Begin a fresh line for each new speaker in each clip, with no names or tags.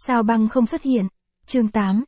Sao băng không xuất hiện? Chương 8,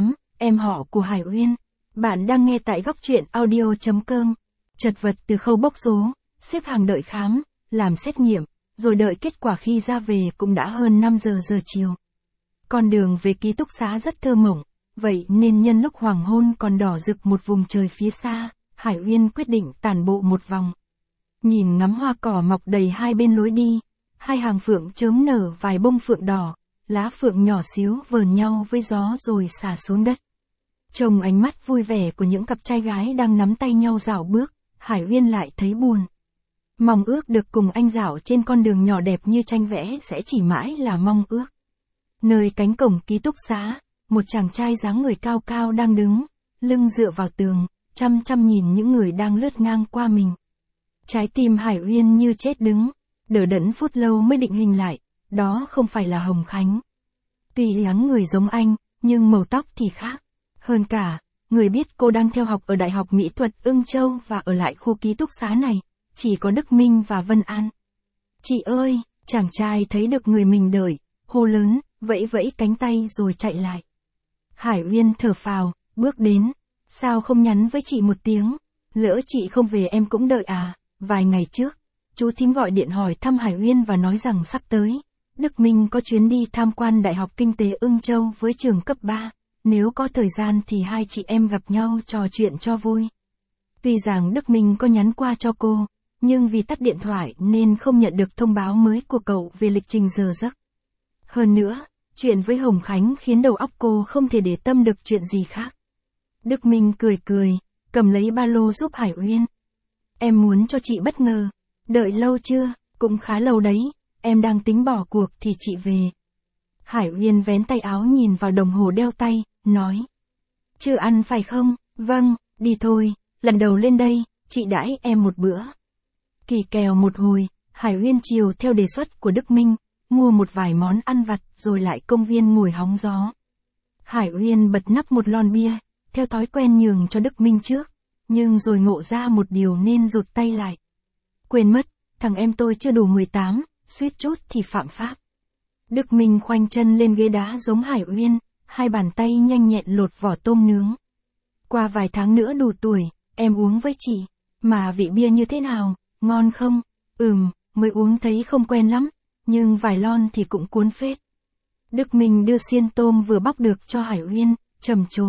em họ của Hải Uyên. Bạn đang nghe tại góc truyện audio.com. Chật vật từ khâu bốc số, xếp hàng đợi khám, làm xét nghiệm, rồi đợi kết quả khi ra về cũng đã hơn 5 giờ chiều. Con đường về ký túc xá rất thơ mộng, vậy nên nhân lúc hoàng hôn còn đỏ rực một vùng trời phía xa, Hải Uyên quyết định tản bộ một vòng. Nhìn ngắm hoa cỏ mọc đầy hai bên lối đi, hai hàng phượng chớm nở vài bông phượng đỏ, lá phượng nhỏ xíu vờn nhau với gió rồi xả xuống đất. Trông ánh mắt vui vẻ của những cặp trai gái đang nắm tay nhau dạo bước, Hải Uyên lại thấy buồn. Mong ước được cùng anh dạo trên con đường nhỏ đẹp như tranh vẽ sẽ chỉ mãi là mong ước. Nơi cánh cổng ký túc xá, một chàng trai dáng người cao cao đang đứng, lưng dựa vào tường, chăm chăm nhìn những người đang lướt ngang qua mình. Trái tim Hải Uyên như chết đứng, đờ đẫn phút lâu mới định hình lại, đó không phải là Hồng Khánh. Tuy dáng người giống anh, nhưng màu tóc thì khác. Hơn cả, người biết cô đang theo học ở Đại học Mỹ thuật Ưng Châu và ở lại khu ký túc xá này, chỉ có Đức Minh và Vân An. Chị ơi, chàng trai thấy được người mình đợi, hô lớn, vẫy vẫy cánh tay rồi chạy lại. Hải Uyên thở phào, bước đến. Sao không nhắn với chị một tiếng? Lỡ chị không về em cũng đợi à? Vài ngày trước, chú thím gọi điện hỏi thăm Hải Uyên và nói rằng sắp tới, Đức Minh có chuyến đi tham quan Đại học Kinh tế Ưng Châu với trường cấp 3. Nếu có thời gian thì hai chị em gặp nhau trò chuyện cho vui. Tuy rằng Đức Minh có nhắn qua cho cô, nhưng vì tắt điện thoại nên không nhận được thông báo mới của cậu về lịch trình giờ giấc. Hơn nữa, chuyện với Hồng Khánh khiến đầu óc cô không thể để tâm được chuyện gì khác. Đức Minh cười cười, cầm lấy ba lô giúp Hải Uyên. Em muốn cho chị bất ngờ. Đợi lâu chưa? Cũng khá lâu đấy, em đang tính bỏ cuộc thì chị về. Hải Uyên vén tay áo nhìn vào đồng hồ đeo tay, nói. Chưa ăn phải không? Vâng, đi thôi, lần đầu lên đây, chị đãi em một bữa. Kỳ kèo một hồi, Hải Uyên chiều theo đề xuất của Đức Minh, mua một vài món ăn vặt rồi lại công viên ngồi hóng gió. Hải Uyên bật nắp một lon bia, theo thói quen nhường cho Đức Minh trước, nhưng rồi ngộ ra một điều nên rụt tay lại. Quên mất, thằng em tôi chưa đủ 18, suýt chút thì phạm pháp. Đức Minh khoanh chân lên ghế đá giống Hải Uyên, hai bàn tay nhanh nhẹn lột vỏ tôm nướng. Qua vài tháng nữa đủ tuổi, em uống với chị, mà vị bia như thế nào, ngon không? Mới uống thấy không quen lắm, nhưng vài lon thì cũng cuốn phết. Đức Minh đưa xiên tôm vừa bóc được cho Hải Uyên, trầm trồ.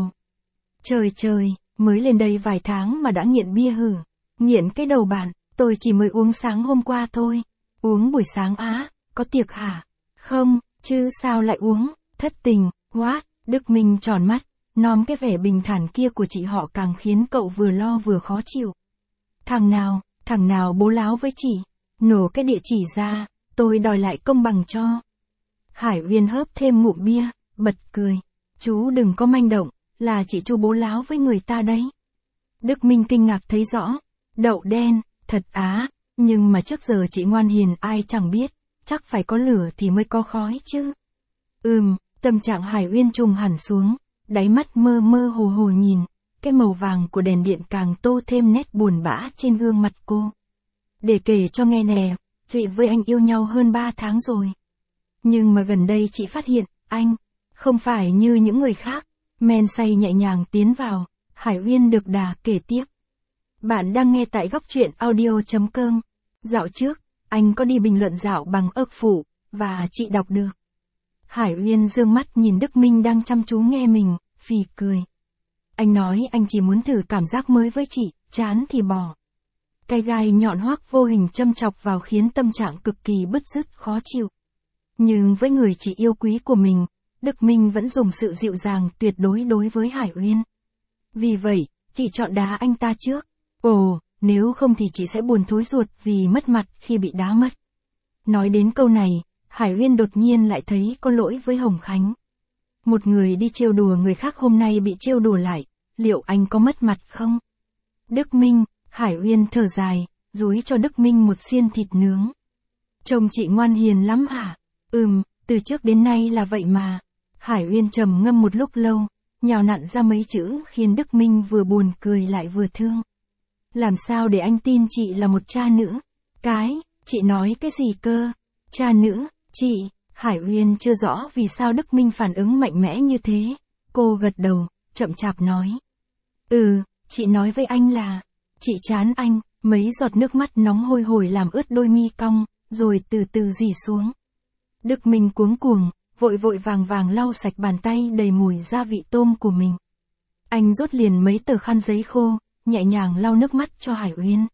Trời, mới lên đây vài tháng mà đã nghiện bia hử? Nghiện cái đầu bạn, tôi chỉ mới uống sáng hôm qua thôi. Uống buổi sáng á, có tiệc hả? Không, chứ sao lại uống, thất tình, what? Đức Minh tròn mắt, nom cái vẻ bình thản kia của chị họ càng khiến cậu vừa lo vừa khó chịu. Thằng nào bố láo với chị, nổ cái địa chỉ ra, tôi đòi lại công bằng cho. Hải Uyên hớp thêm ngụm bia, bật cười. Chú đừng có manh động, là chị chú bố láo với người ta đấy. Đức Minh kinh ngạc thấy rõ. Đậu đen, thật á, nhưng mà trước giờ chị ngoan hiền ai chẳng biết, chắc phải có lửa thì mới có khói chứ. Tâm trạng Hải Uyên trùng hẳn xuống, đáy mắt mơ mơ hồ hồ nhìn, cái màu vàng của đèn điện càng tô thêm nét buồn bã trên gương mặt cô. Để kể cho nghe nè, chị với anh yêu nhau hơn 3 tháng rồi. Nhưng mà gần đây chị phát hiện, anh, không phải như những người khác. Men say nhẹ nhàng tiến vào, Hải Uyên được đà kể tiếp. Bạn đang nghe tại góc truyện audio.com. Dạo trước, anh có đi bình luận dạo bằng ức phủ, và chị đọc được. Hải Uyên dương mắt nhìn Đức Minh đang chăm chú nghe mình, phì cười. Anh nói anh chỉ muốn thử cảm giác mới với chị, chán thì bỏ. Cái gai nhọn hoắc vô hình châm chọc vào khiến tâm trạng cực kỳ bứt rứt khó chịu. Nhưng với người chị yêu quý của mình, Đức Minh vẫn dùng sự dịu dàng tuyệt đối đối với Hải Uyên. Vì vậy, chị chọn đá anh ta trước. Nếu không thì chị sẽ buồn thối ruột vì mất mặt khi bị đá mất. Nói đến câu này, Hải Uyên đột nhiên lại thấy có lỗi với Hồng Khánh. Một người đi trêu đùa người khác hôm nay bị trêu đùa lại, liệu anh có mất mặt không? Đức Minh, Hải Uyên thở dài, dúi cho Đức Minh một xiên thịt nướng. Chồng chị ngoan hiền lắm hả? Từ trước đến nay là vậy mà. Hải Uyên trầm ngâm một lúc lâu, nhào nặn ra mấy chữ khiến Đức Minh vừa buồn cười lại vừa thương. Làm sao để anh tin chị là một cha nữ? Chị nói cái gì cơ? Cha nữ, chị, Hải Uyên chưa rõ vì sao Đức Minh phản ứng mạnh mẽ như thế. Cô gật đầu, chậm chạp nói. Chị nói với anh là, chị chán anh, mấy giọt nước mắt nóng hôi hổi làm ướt đôi mi cong, rồi từ từ rỉ xuống. Đức Minh cuống cuồng, vội vội vàng vàng lau sạch bàn tay đầy mùi gia vị tôm của mình. Anh rút liền mấy tờ khăn giấy khô, nhẹ nhàng lau nước mắt cho Hải Uyên.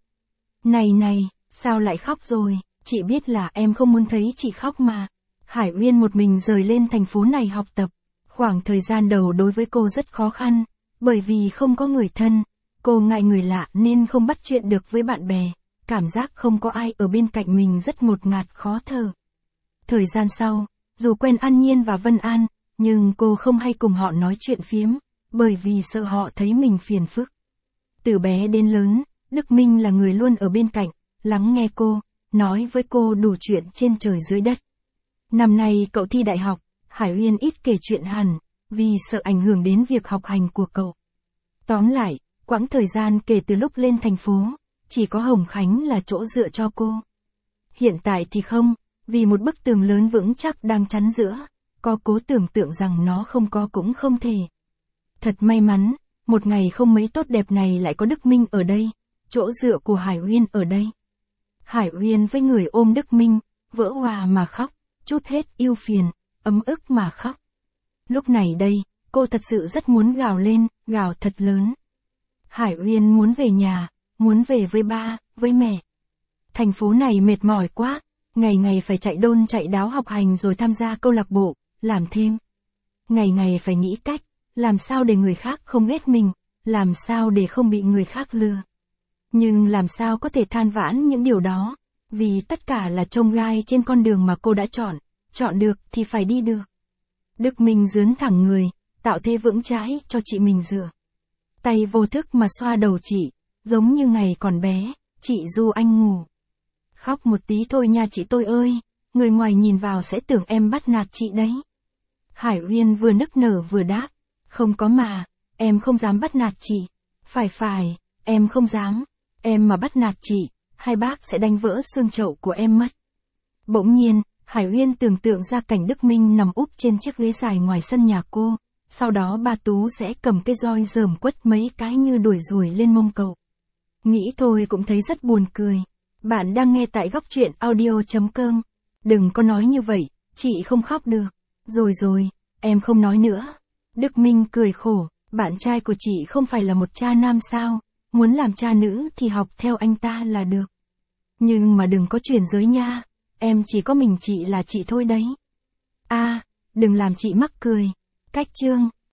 Này, sao lại khóc rồi, chị biết là em không muốn thấy chị khóc mà. Hải Uyên một mình rời lên thành phố này học tập. Khoảng thời gian đầu đối với cô rất khó khăn, bởi vì không có người thân, cô ngại người lạ nên không bắt chuyện được với bạn bè, cảm giác không có ai ở bên cạnh mình rất ngột ngạt khó thở. Thời gian sau, dù quen An Nhiên và Vân An, nhưng cô không hay cùng họ nói chuyện phiếm, bởi vì sợ họ thấy mình phiền phức. Từ bé đến lớn, Đức Minh là người luôn ở bên cạnh, lắng nghe cô, nói với cô đủ chuyện trên trời dưới đất. Năm nay cậu thi đại học, Hải Uyên ít kể chuyện hẳn, vì sợ ảnh hưởng đến việc học hành của cậu. Tóm lại, quãng thời gian kể từ lúc lên thành phố, chỉ có Hồng Khánh là chỗ dựa cho cô. Hiện tại thì không, vì một bức tường lớn vững chắc đang chắn giữa, có cố tưởng tượng rằng nó không có cũng không thể. Thật may mắn, một ngày không mấy tốt đẹp này lại có Đức Minh ở đây, chỗ dựa của Hải Uyên ở đây. Hải Uyên với người ôm Đức Minh, vỡ òa mà khóc, trút hết ưu phiền, ấm ức mà khóc. Lúc này đây, cô thật sự rất muốn gào lên, gào thật lớn. Hải Uyên muốn về nhà, muốn về với ba, với mẹ. Thành phố này mệt mỏi quá, ngày ngày phải chạy đôn chạy đáo học hành rồi tham gia câu lạc bộ, làm thêm. Ngày ngày phải nghĩ cách, làm sao để người khác không ghét mình, làm sao để không bị người khác lừa. Nhưng làm sao có thể than vãn những điều đó, vì tất cả là chông gai trên con đường mà cô đã chọn được thì phải đi được. Đức Minh dướn thẳng người, tạo thế vững chãi cho chị mình dựa. Tay vô thức mà xoa đầu chị, giống như ngày còn bé, chị du anh ngủ. Khóc một tí thôi nha chị tôi ơi, người ngoài nhìn vào sẽ tưởng em bắt nạt chị đấy. Hải Uyên vừa nức nở vừa đáp, không có mà, em không dám bắt nạt chị. Phải, em không dám, em mà bắt nạt chị, hai bác sẽ đánh vỡ xương chậu của em mất. Bỗng nhiên, Hải Uyên tưởng tượng ra cảnh Đức Minh nằm úp trên chiếc ghế dài ngoài sân nhà cô, sau đó ba Tú sẽ cầm cái roi rờm quất mấy cái như đuổi ruồi lên mông cậu. Nghĩ thôi cũng thấy rất buồn cười. Bạn đang nghe tại góc truyện audio.com. Đừng có nói như vậy, chị không khóc được. Rồi, em không nói nữa. Đức Minh cười khổ, bạn trai của chị không phải là một cha nam sao, muốn làm cha nữ thì học theo anh ta là được. Nhưng mà đừng có chuyển giới nha, em chỉ có mình chị là chị thôi đấy. Đừng làm chị mắc cười. Cách chương